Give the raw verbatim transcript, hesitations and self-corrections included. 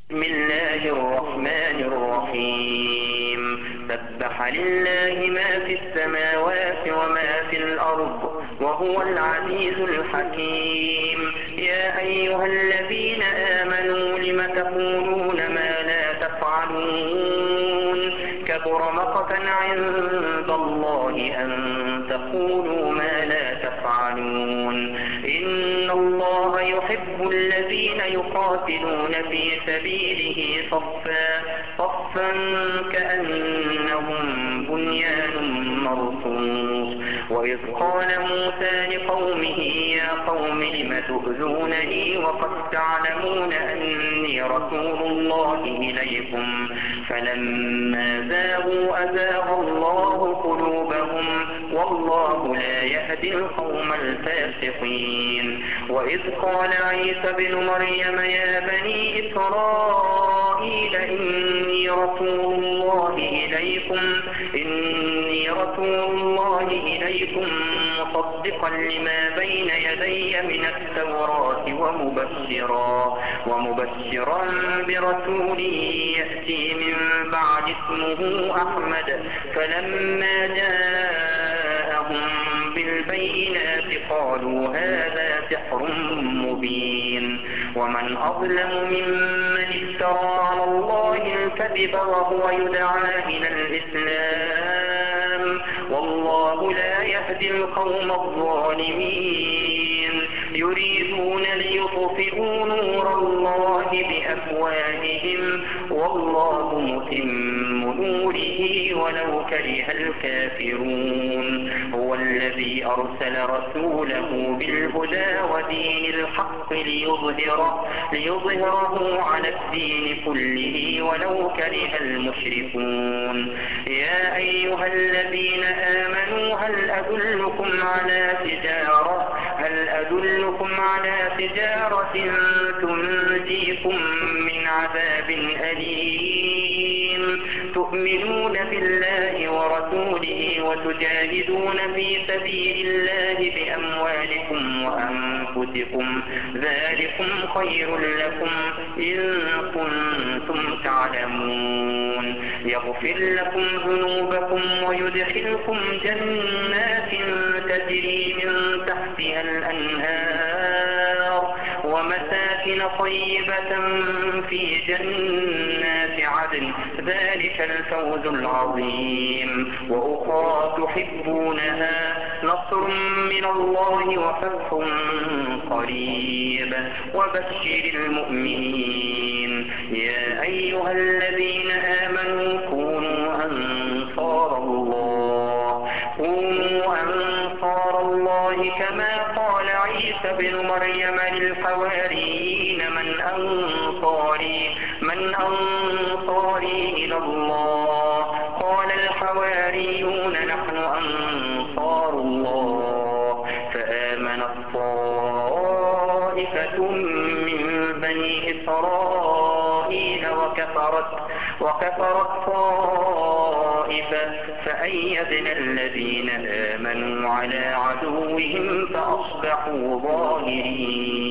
بسم الله الرحمن الرحيم سبح لله ما في السماوات وما في الأرض وهو العزيز الحكيم يا أيها الذين آمنوا لم تقولون ما لا تفعلون كبر مقتا عند الله أن تقولوا ما لا تفعلون إن الله يحب الذين يقاتلون في سبيله صفا صفا كأنهم بنيان مرصوص وإذ قال موسى لقومه يا قوم لم تؤذونني وقد تعلمون أني رسول الله إليكم فلما زاغوا أزاغ الله قلوبهم والله لا يهدي القوم الفاسقين وإذ قال عيسى بن مريم يا بني إسرائيل إني رسول الله إليكم إني رسول الله إليكم مصدقا لما بين يدي من التوراة ومبشرا ومبشرا برسول يأتي من بعد اسمه أحمد فلما جاءهم بالبينات قالوا هذا سحر مبين ومن أظلم ممن افترى على الله الكذب وهو يدعى إلى الإسلام والله لا يهدي القوم الظالمين يريدون ليطفئوا نور الله بأفواههم والله متم نوره ولو كره الكافرون هو الذي أرسل رسوله بالهدى ودين الحق ليظهره, ليظهره على الدين كله ولو كره المشركون يا أيها الذين آمنوا هل أدلكم على تجارة هل أدلكم على تجارة تنجيكم من عذاب أليم تؤمنون بالله ورسوله وتجاهدون في سبيل الله بأموالكم وأنفسكم ذلكم خير لكم إن كنتم تعلمون يغفر لكم ذنوبكم ويدخلكم جنات تجري من تحتها الأنهار ومساكن طيبة في جنات عدن ذلك الفوز العظيم وأخرى تحبونها نصر من الله وفتح قريب وبشر المؤمنين يا أيها الذين آمنوا كونوا أنصار الله كونوا أنصار الله كما قال عيسى بن مريم للحواريين من أنصاري من أنصاري إلى الله قال الحواريون نحن أنصار الله فآمن الطائفة من بني إسرائيل وكفرت وكفرت طائفة فأيدنا الذين آمنوا على عدوهم فأصبحوا ظاهرين